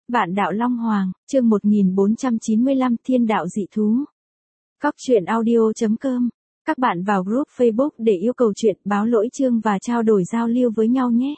Vạn đạo Long Hoàng, chương 1495 Thiên đạo dị thú. Cóc truyện audio.com. Các bạn vào group Facebook để yêu cầu chuyện, báo lỗi chương và trao đổi giao lưu với nhau nhé.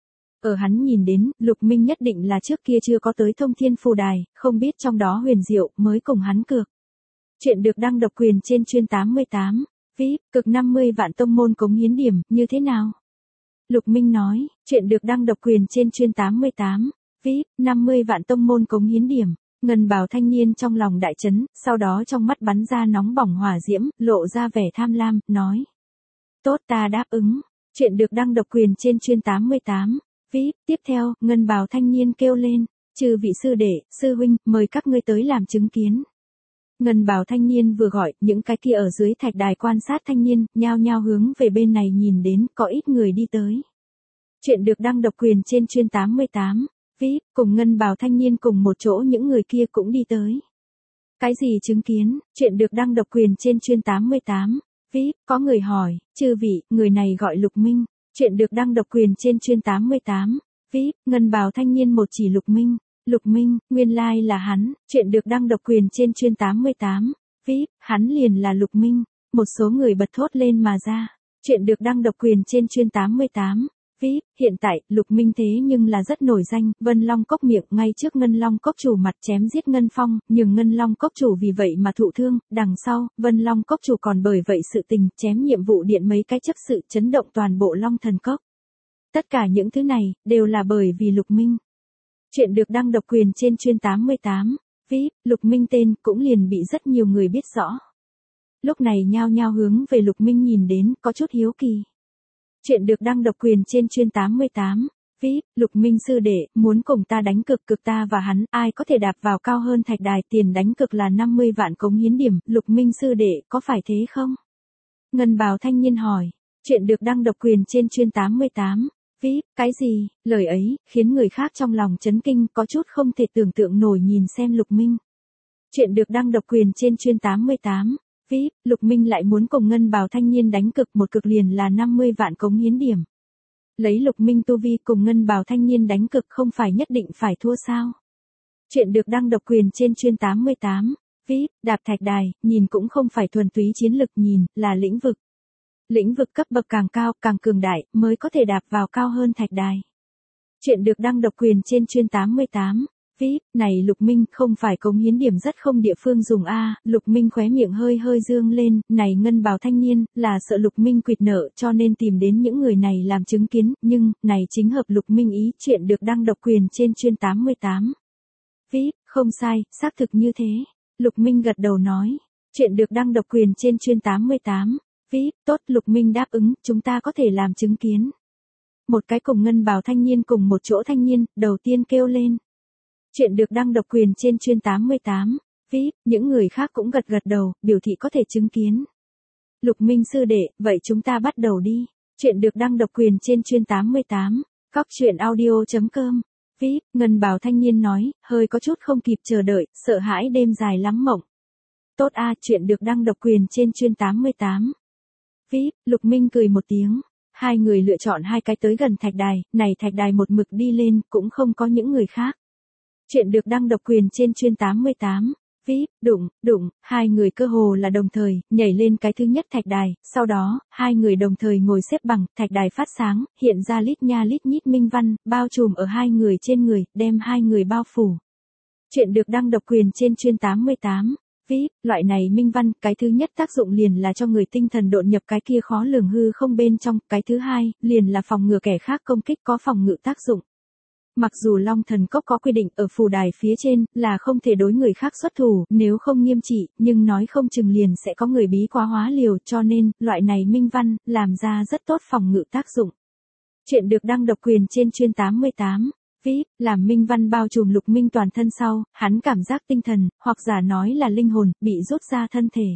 Ở hắn nhìn đến, Lục Minh nhất định là trước kia chưa có tới Thông Thiên Phù Đài, không biết trong đó huyền diệu, mới cùng hắn cược. Chuyện được đăng độc quyền trên chuyên 88, VIP, cực 50 vạn tông môn cống hiến điểm, như thế nào? Lục Minh nói, chuyện được đăng độc quyền trên chuyên 88, VIP, 50 vạn tông môn cống hiến điểm. Ngân bào thanh niên trong lòng đại chấn, sau đó trong mắt bắn ra nóng bỏng hỏa diễm, lộ ra vẻ tham lam, nói. Tốt, ta đáp ứng. Chuyện được đăng độc quyền trên chuyên 88, VIP. Tiếp theo, ngân bào thanh niên kêu lên, chư vị sư đệ, sư huynh, mời các ngươi tới làm chứng kiến. Ngân bào thanh niên vừa gọi, những cái kia ở dưới thạch đài quan sát thanh niên, nhao nhao hướng về bên này nhìn đến, có ít người đi tới. Chuyện được đăng độc quyền trên chuyên 88, VIP, cùng ngân bào thanh niên cùng một chỗ những người kia cũng đi tới. Cái gì chứng kiến? Chuyện được đăng độc quyền trên chuyên 88, VIP, có người hỏi, chư vị, người này gọi Lục Minh. Chuyện được đăng độc quyền trên chuyên 88, VIP, ngân bào thanh niên một chỉ Lục Minh. Lục Minh, nguyên lai là hắn. Chuyện được đăng độc quyền trên chuyên 88, VIP, hắn liền là Lục Minh. Một số người bật thốt lên mà ra. Chuyện được đăng độc quyền trên chuyên 88, VIP, hiện tại, Lục Minh thế nhưng là rất nổi danh, Vân Long Cốc miệng ngay trước Ngân Long Cốc chủ mặt chém giết Ngân Phong, nhưng Ngân Long Cốc chủ vì vậy mà thụ thương, đằng sau, Vân Long Cốc chủ còn bởi vậy sự tình chém nhiệm vụ điện mấy cái chấp sự chấn động toàn bộ Long Thần Cốc. Tất cả những thứ này, đều là bởi vì Lục Minh. Chuyện được đăng độc quyền trên chuyên 88, VIP, Lục Minh tên cũng liền bị rất nhiều người biết rõ. Lúc này nhao nhao hướng về Lục Minh nhìn đến, có chút hiếu kỳ. Chuyện được đăng độc quyền trên chuyên 88, VIP, Lục Minh sư đệ, muốn cùng ta đánh cực ta và hắn, ai có thể đạp vào cao hơn thạch đài, tiền đánh cực là 50 vạn cống hiến điểm, Lục Minh sư đệ, có phải thế không? Ngân bào thanh niên hỏi, chuyện được đăng độc quyền trên chuyên 88, VIP, cái gì? Lời ấy, khiến người khác trong lòng chấn kinh, có chút không thể tưởng tượng nổi nhìn xem Lục Minh. Chuyện được đăng độc quyền trên chuyên 88, VIP, Lục Minh lại muốn cùng ngân bào thanh niên đánh cực, một cực liền là 50 vạn cống hiến điểm. Lấy Lục Minh tu vi cùng ngân bào thanh niên đánh cực không phải nhất định phải thua sao? Chuyện được đăng độc quyền trên chuyên 88, VIP, đạp thạch đài, nhìn cũng không phải thuần túy chiến lực, nhìn, là lĩnh vực. Lĩnh vực cấp bậc càng cao, càng cường đại, mới có thể đạp vào cao hơn thạch đài. Chuyện được đăng độc quyền trên chuyên 88, VIP, này Lục Minh không phải cống hiến điểm rất không địa phương dùng a. Lục Minh khóe miệng hơi hơi dương lên, này ngân bào thanh niên, là sợ Lục Minh quỵt nợ cho nên tìm đến những người này làm chứng kiến, nhưng, này chính hợp Lục Minh ý. Chuyện được đăng độc quyền trên chuyên 88, VIP, không sai, xác thực như thế. Lục Minh gật đầu nói, chuyện được đăng độc quyền trên chuyên 88, VIP, tốt, Lục Minh đáp ứng, chúng ta có thể làm chứng kiến. Một cái cùng ngân bào thanh niên cùng một chỗ thanh niên, đầu tiên kêu lên. Chuyện được đăng độc quyền trên chuyên 88, VIP, những người khác cũng gật đầu, biểu thị có thể chứng kiến. Lục Minh sư đệ, vậy chúng ta bắt đầu đi. Chuyện được đăng độc quyền trên chuyên 88, cóc truyện audio.com, VIP, ngân bào thanh niên nói, hơi có chút không kịp chờ đợi, sợ hãi đêm dài lắm mộng. Tốt a, chuyện được đăng độc quyền trên chuyên 88. VIP, Lục Minh cười một tiếng. Hai người lựa chọn hai cái tới gần thạch đài, này thạch đài một mực đi lên, cũng không có những người khác. Chuyện được đăng độc quyền trên chuyên 88, VIP, đụng, hai người cơ hồ là đồng thời, nhảy lên cái thứ nhất thạch đài, sau đó, hai người đồng thời ngồi xếp bằng, thạch đài phát sáng, hiện ra lít nha lít nhít minh văn, bao trùm ở hai người trên người, đem hai người bao phủ. Chuyện được đăng độc quyền trên chuyên 88, VIP, loại này minh văn, cái thứ nhất tác dụng liền là cho người tinh thần độn nhập cái kia khó lường hư không bên trong, cái thứ hai, liền là phòng ngừa kẻ khác công kích, có phòng ngự tác dụng. Mặc dù Long Thần Cốc có quy định ở phù đài phía trên, là không thể đối người khác xuất thủ, nếu không nghiêm trị, nhưng nói không chừng liền sẽ có người bí quá hóa liều, cho nên, loại này minh văn, làm ra rất tốt phòng ngự tác dụng. Chuyện được đăng độc quyền trên chuyên 88, VIP, làm minh văn bao trùm Lục Minh toàn thân sau, hắn cảm giác tinh thần, hoặc giả nói là linh hồn, bị rút ra thân thể.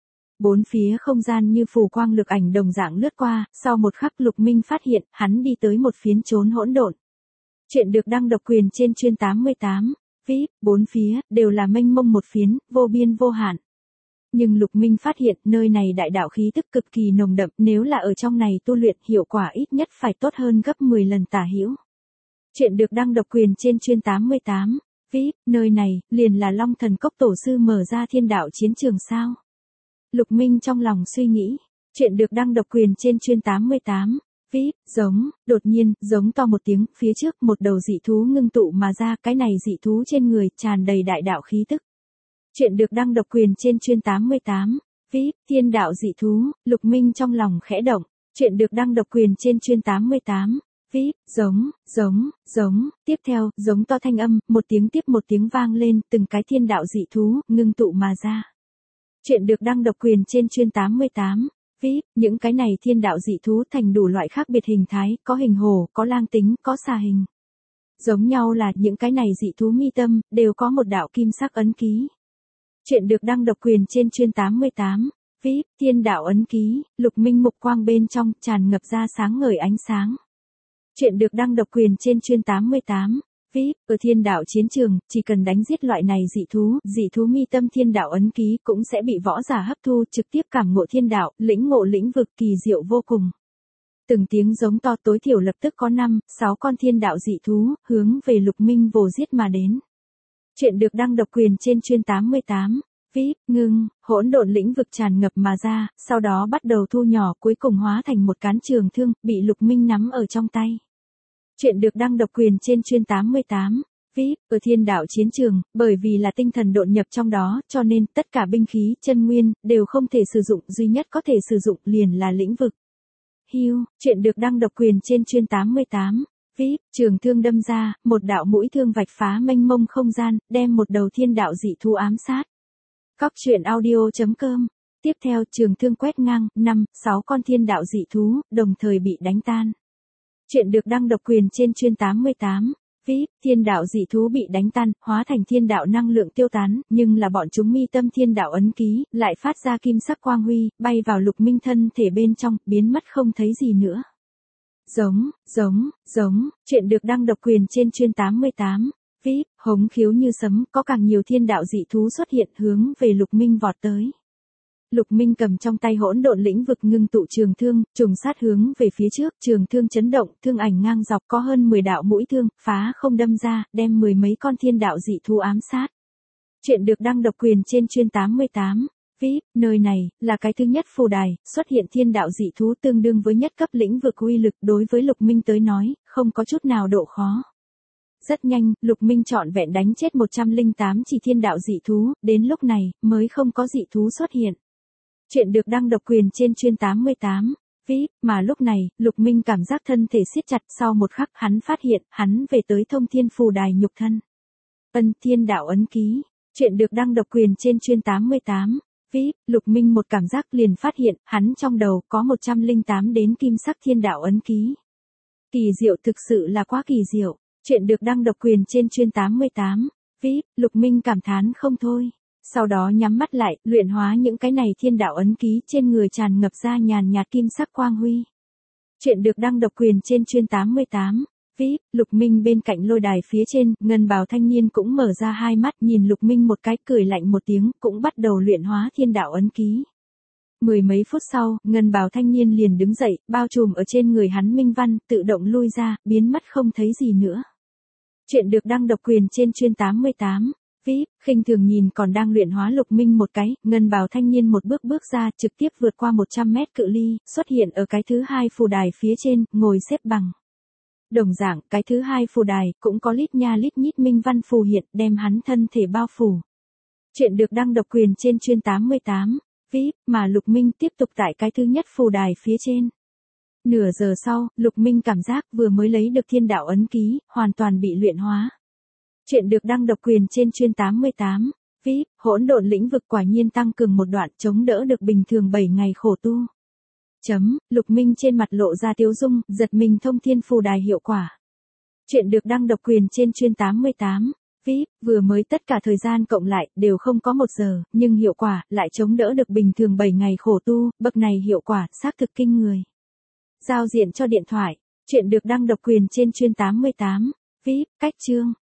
Bốn phía không gian như phù quang lực ảnh đồng dạng lướt qua, sau một khắc Lục Minh phát hiện, hắn đi tới một phiến chốn hỗn độn. Chuyện được đăng độc quyền trên chuyên 88, VIP, bốn phía, đều là mênh mông một phiến, vô biên vô hạn. Nhưng Lục Minh phát hiện, nơi này đại đạo khí tức cực kỳ nồng đậm, nếu là ở trong này tu luyện, hiệu quả ít nhất phải tốt hơn gấp 10 lần tả hữu. Chuyện được đăng độc quyền trên chuyên 88, VIP, nơi này, liền là Long Thần Cốc tổ sư mở ra thiên đạo chiến trường sao? Lục Minh trong lòng suy nghĩ. Chuyện được đăng độc quyền trên chuyên 88. VIP, đột nhiên, giống to một tiếng, phía trước một đầu dị thú ngưng tụ mà ra, cái này dị thú trên người, tràn đầy đại đạo khí tức. Chuyện được đăng độc quyền trên chuyên 88. VIP, thiên đạo dị thú, Lục Minh trong lòng khẽ động. Chuyện được đăng độc quyền trên chuyên 88. VIP, tiếp theo, giống to thanh âm, một tiếng tiếp một tiếng vang lên, từng cái thiên đạo dị thú, ngưng tụ mà ra. Chuyện được đăng độc quyền trên chuyên 88. VIP, những cái này thiên đạo dị thú thành đủ loại khác biệt hình thái, có hình hổ, có lang tính, có xà hình. Giống nhau là những cái này dị thú mi tâm, đều có một đạo kim sắc ấn ký. Chuyện được đăng độc quyền trên chuyên 88. VIP, thiên đạo ấn ký, Lục Minh mục quang bên trong, tràn ngập ra sáng ngời ánh sáng. Chuyện được đăng độc quyền trên chuyên 88. VIP, ở thiên đạo chiến trường, chỉ cần đánh giết loại này dị thú mi tâm thiên đạo ấn ký cũng sẽ bị võ giả hấp thu trực tiếp cảm ngộ thiên đạo, lĩnh ngộ lĩnh vực kỳ diệu vô cùng. Từng tiếng giống to tối thiểu lập tức có 5-6 con thiên đạo dị thú, hướng về Lục Minh vồ giết mà đến. Chuyện được đăng độc quyền trên chuyên 88. VIP, hỗn độn lĩnh vực tràn ngập mà ra, sau đó bắt đầu thu nhỏ cuối cùng hóa thành một cán trường thương, bị Lục Minh nắm ở trong tay. Chuyện được đăng độc quyền trên chuyên 88. VIP, ở thiên đạo chiến trường, bởi vì là tinh thần độn nhập trong đó, cho nên tất cả binh khí, chân nguyên, đều không thể sử dụng, duy nhất có thể sử dụng liền là lĩnh vực. Chuyện được đăng độc quyền trên chuyên 88. VIP, trường thương đâm ra, một đạo mũi thương vạch phá mênh mông không gian, đem một đầu thiên đạo dị thú ám sát. Cóc audio.com. Tiếp theo, trường thương quét ngang, 5-6 con thiên đạo dị thú, đồng thời bị đánh tan. Chuyện được đăng độc quyền trên chuyên 88. VIP, thiên đạo dị thú bị đánh tan, hóa thành thiên đạo năng lượng tiêu tán, nhưng là bọn chúng mi tâm thiên đạo ấn ký, lại phát ra kim sắc quang huy, bay vào Lục Minh thân thể bên trong, biến mất không thấy gì nữa. Chuyện được đăng độc quyền trên chuyên 88. VIP, hống khiếu như sấm, có càng nhiều thiên đạo dị thú xuất hiện hướng về Lục Minh vọt tới. Lục Minh cầm trong tay hỗn độn lĩnh vực ngưng tụ trường thương, trùng sát hướng về phía trước, trường thương chấn động, thương ảnh ngang dọc có hơn 10 đạo mũi thương, phá không đâm ra, đem 10 mấy con thiên đạo dị thú ám sát. Chuyện được đăng độc quyền trên chuyên 88. VIP, nơi này, là cái thứ nhất phù đài, xuất hiện thiên đạo dị thú tương đương với nhất cấp lĩnh vực uy lực đối với Lục Minh tới nói, không có chút nào độ khó. Rất nhanh, Lục Minh trọn vẹn đánh chết 108 chỉ thiên đạo dị thú, đến lúc này, mới không có dị thú xuất hiện. Chuyện được đăng độc quyền trên chuyên 88. VIP, mà lúc này, Lục Minh cảm giác thân thể siết chặt, sau một khắc hắn phát hiện, hắn về tới thông thiên phù đài nhục thân. Thiên đạo ấn ký. Chuyện được đăng độc quyền trên chuyên 88. VIP, Lục Minh một cảm giác liền phát hiện, hắn trong đầu có 108 đến kim sắc thiên đạo ấn ký. Kỳ diệu, thực sự là quá kỳ diệu. Chuyện được đăng độc quyền trên chuyên 88. VIP, Lục Minh cảm thán không thôi. Sau đó nhắm mắt lại, luyện hóa những cái này thiên đạo ấn ký trên người tràn ngập ra nhàn nhạt kim sắc quang huy. Chuyện được đăng độc quyền trên chuyên 88. VIP, Lục Minh bên cạnh lôi đài phía trên, ngân bào thanh niên cũng mở ra hai mắt nhìn Lục Minh một cái, cười lạnh một tiếng, cũng bắt đầu luyện hóa thiên đạo ấn ký. 10 mấy phút sau, ngân bào thanh niên liền đứng dậy, bao trùm ở trên người hắn minh văn, tự động lui ra, biến mất không thấy gì nữa. Chuyện được đăng độc quyền trên chuyên 88. VIP, khinh thường nhìn còn đang luyện hóa Lục Minh một cái, ngân bào thanh niên một bước bước ra, trực tiếp vượt qua 100 mét cự ly, xuất hiện ở cái thứ hai phù đài phía trên, ngồi xếp bằng. Đồng dạng, cái thứ hai phù đài, cũng có lít nha lít nhít minh văn phù hiện, đem hắn thân thể bao phủ. Chuyện được đăng độc quyền trên chuyên 88. VIP, mà Lục Minh tiếp tục tại cái thứ nhất phù đài phía trên. Nửa giờ sau, Lục Minh cảm giác vừa mới lấy được thiên đạo ấn ký, hoàn toàn bị luyện hóa. Chuyện được đăng độc quyền trên chuyên 88. VIP, hỗn độn lĩnh vực quả nhiên tăng cường một đoạn, chống đỡ được bình thường 7 ngày khổ tu. Lục Minh trên mặt lộ ra tiếu dung, giật mình thông thiên phù đài hiệu quả. Chuyện được đăng độc quyền trên chuyên 88. VIP, vừa mới tất cả thời gian cộng lại, đều không có 1 giờ, nhưng hiệu quả, lại chống đỡ được bình thường 7 ngày khổ tu, bậc này hiệu quả, xác thực kinh người. Giao diện cho điện thoại. Chuyện được đăng độc quyền trên chuyên 88. VIP, cách chương.